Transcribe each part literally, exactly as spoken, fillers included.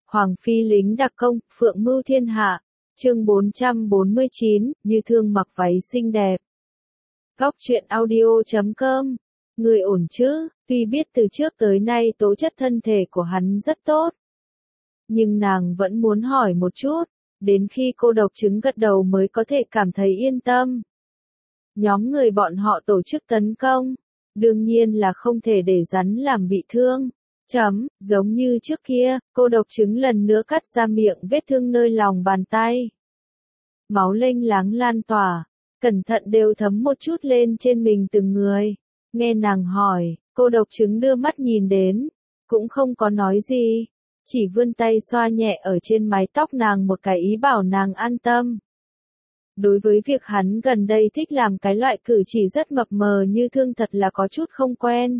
Hoàng phi lính đặc công, phượng mưu thiên hạ. Chương bốn trăm bốn mươi chín, Như Thương mặc váy xinh đẹp. Góc truyện audio chấm com. Người ổn chứ? Tuy biết từ trước tới nay tố chất thân thể của hắn rất tốt, nhưng nàng vẫn muốn hỏi một chút, đến khi cô độc chứng gật đầu mới có thể cảm thấy yên tâm. Nhóm người bọn họ tổ chức tấn công, đương nhiên là không thể để rắn làm bị thương. Chấm, giống như trước kia, cô độc chứng lần nữa cắt ra miệng vết thương nơi lòng bàn tay. Máu lênh láng lan tỏa, cẩn thận đều thấm một chút lên trên mình từng người. Nghe nàng hỏi, cô độc chứng đưa mắt nhìn đến, cũng không có nói gì, chỉ vươn tay xoa nhẹ ở trên mái tóc nàng một cái ý bảo nàng an tâm. Đối với việc hắn gần đây thích làm cái loại cử chỉ rất mập mờ Như Thương thật là có chút không quen.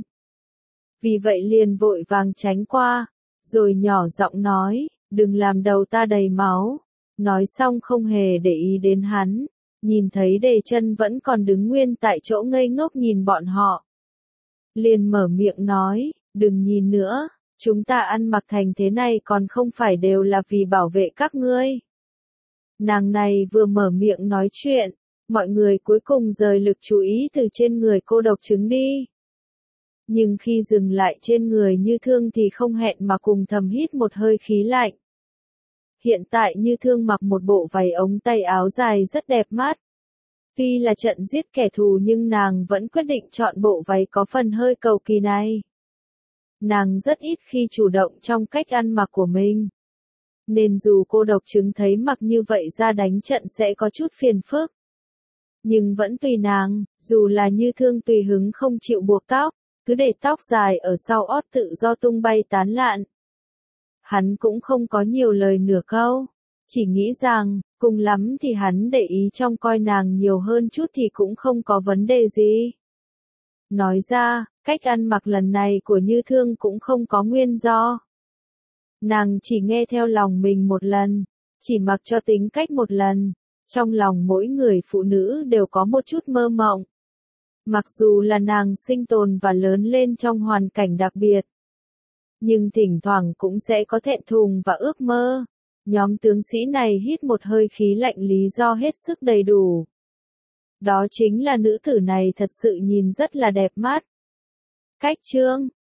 Vì vậy liền vội vàng tránh qua, rồi nhỏ giọng nói, đừng làm đầu ta đầy máu. Nói xong không hề để ý đến hắn, nhìn thấy Đề Chân vẫn còn đứng nguyên tại chỗ ngây ngốc nhìn bọn họ. Liền mở miệng nói, đừng nhìn nữa, chúng ta ăn mặc thành thế này còn không phải đều là vì bảo vệ các ngươi. Nàng này vừa mở miệng nói chuyện, mọi người cuối cùng rời lực chú ý từ trên người cô độc chứng đi. Nhưng khi dừng lại trên người Như Thương thì không hẹn mà cùng thầm hít một hơi khí lạnh. Hiện tại Như Thương mặc một bộ váy ống tay áo dài rất đẹp mắt. Tuy là trận giết kẻ thù nhưng nàng vẫn quyết định chọn bộ váy có phần hơi cầu kỳ này. Nàng rất ít khi chủ động trong cách ăn mặc của mình. Nên dù cô độc chứng thấy mặc như vậy ra đánh trận sẽ có chút phiền phức. Nhưng vẫn tùy nàng, dù là Như Thương tùy hứng không chịu buộc tóc, cứ để tóc dài ở sau ót tự do tung bay tán lạn. Hắn cũng không có nhiều lời nửa câu, chỉ nghĩ rằng, cùng lắm thì hắn để ý trong coi nàng nhiều hơn chút thì cũng không có vấn đề gì. Nói ra, cách ăn mặc lần này của Như Thương cũng không có nguyên do. Nàng chỉ nghe theo lòng mình một lần, chỉ mặc cho tính cách một lần, trong lòng mỗi người phụ nữ đều có một chút mơ mộng. Mặc dù là nàng sinh tồn và lớn lên trong hoàn cảnh đặc biệt, nhưng thỉnh thoảng cũng sẽ có thẹn thùng và ước mơ. Nhóm tướng sĩ này hít một hơi khí lạnh lý do hết sức đầy đủ. Đó chính là nữ tử này thật sự nhìn rất là đẹp mắt. Cách chương,